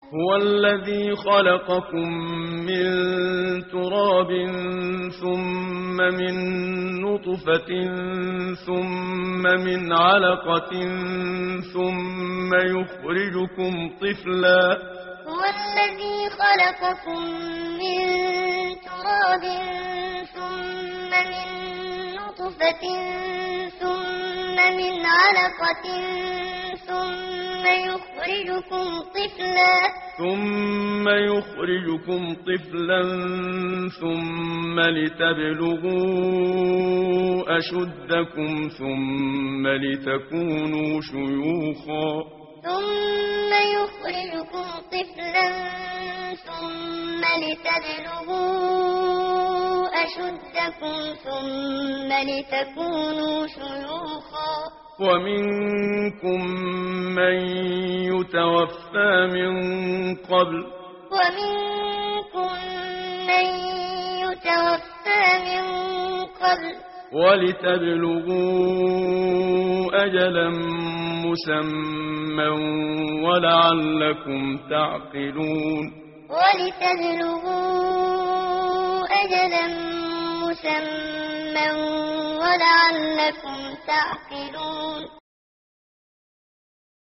هو الذي خلقكم من تراب ثم من نطفة ثم من علقة ثم يخرجكم طفلا. هو الذي خلقكم من تراب ثم من نطفة ثم من علقة ثم يخرجكم طفلا ثم لتبلغوا أشدكم ثم لتكونوا شيوخا. ثم يخرجكم طفلا ثم لتبلغوا أشدكم ثم لتكونوا شيوخا. ومنكم من يتوفى من قبل ولتبلغوا أجلا مسمى ولعلكم تعقلون. ولعلكم تعقلون.